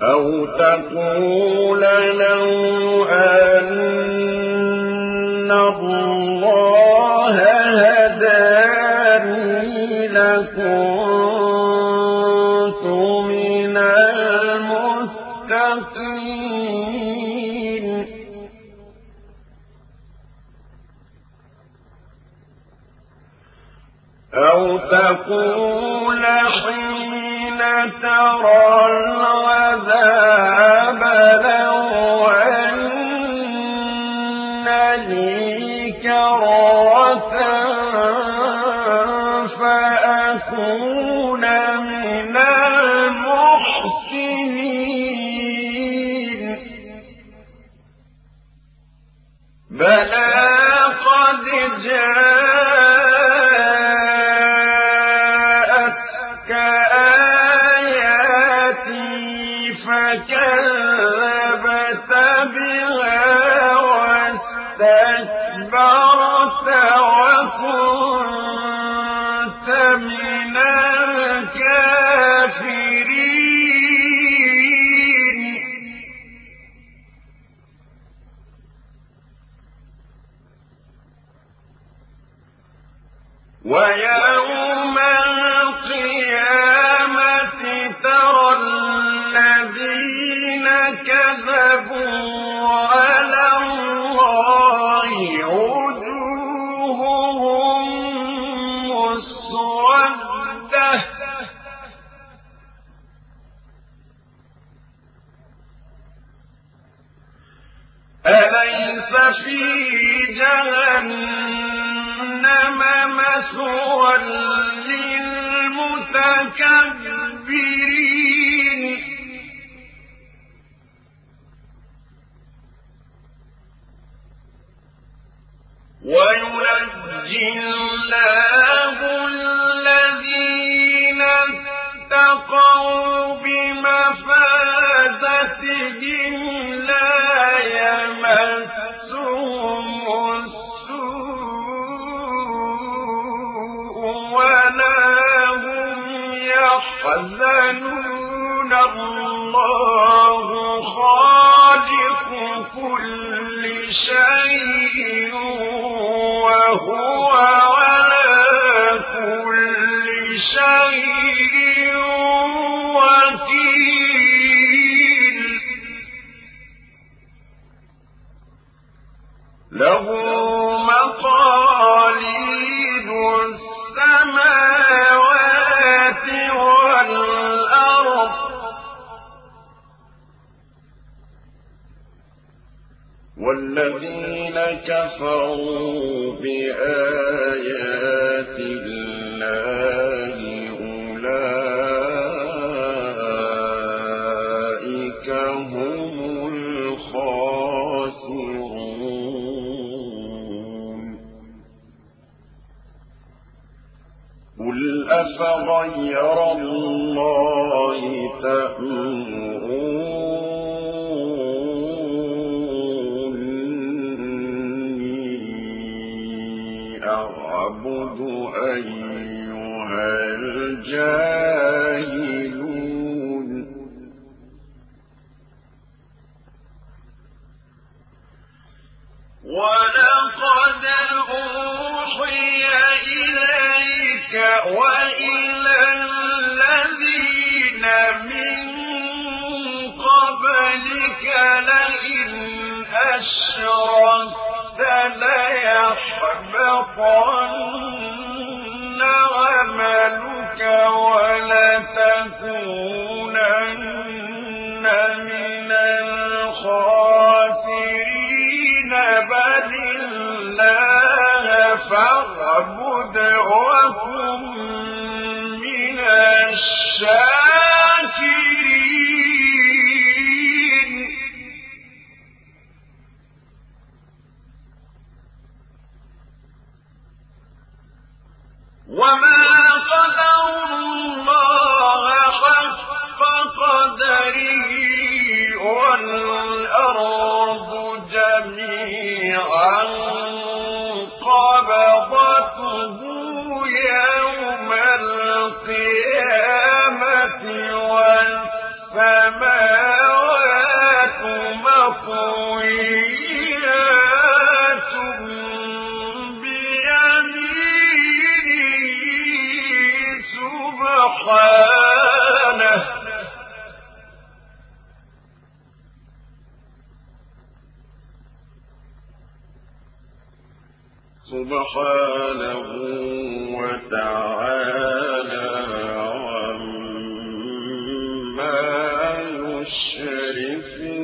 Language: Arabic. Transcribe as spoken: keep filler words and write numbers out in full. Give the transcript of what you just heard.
أو تقول لو أن الله هداني لكنت من المتقين. أو تقول حين ترى العذاب لو أن لي كرة فأكون من المحسنين. بلى قد جاءتك آياتي فكذبت بها واستكبرت وكنت من الكافرين. ويوم القيامة ترى الذين كذبوا على الله وجوههم مسودة أليس في جهنم مثوى للمتكبرين. وينجي الله الذين اتقوا بمفازتهم لا يمسهم السوء ولا هم يحزنون. الله خالق كل شيء وهو على كل شيء وكيل. له مقاليد السماوات والأرض والذين كفروا بآيات الله أولئك هم الخاسرون. قل أفغير الله تأمرون أعبد أيها الجاهلون. ولقد أوحي إليك وإلى الذين من قبلك لئن أشركت ليحبطن عملك ولتكونن من الخاسرين. بل الله فاعبد وكن من الشاكرين. وما قدروا الله حق قدره والأرض جميعا قبضته يوم القيامة والسماء مطويات بيمينه سبحانه سبحانه وتعالى عما يشركون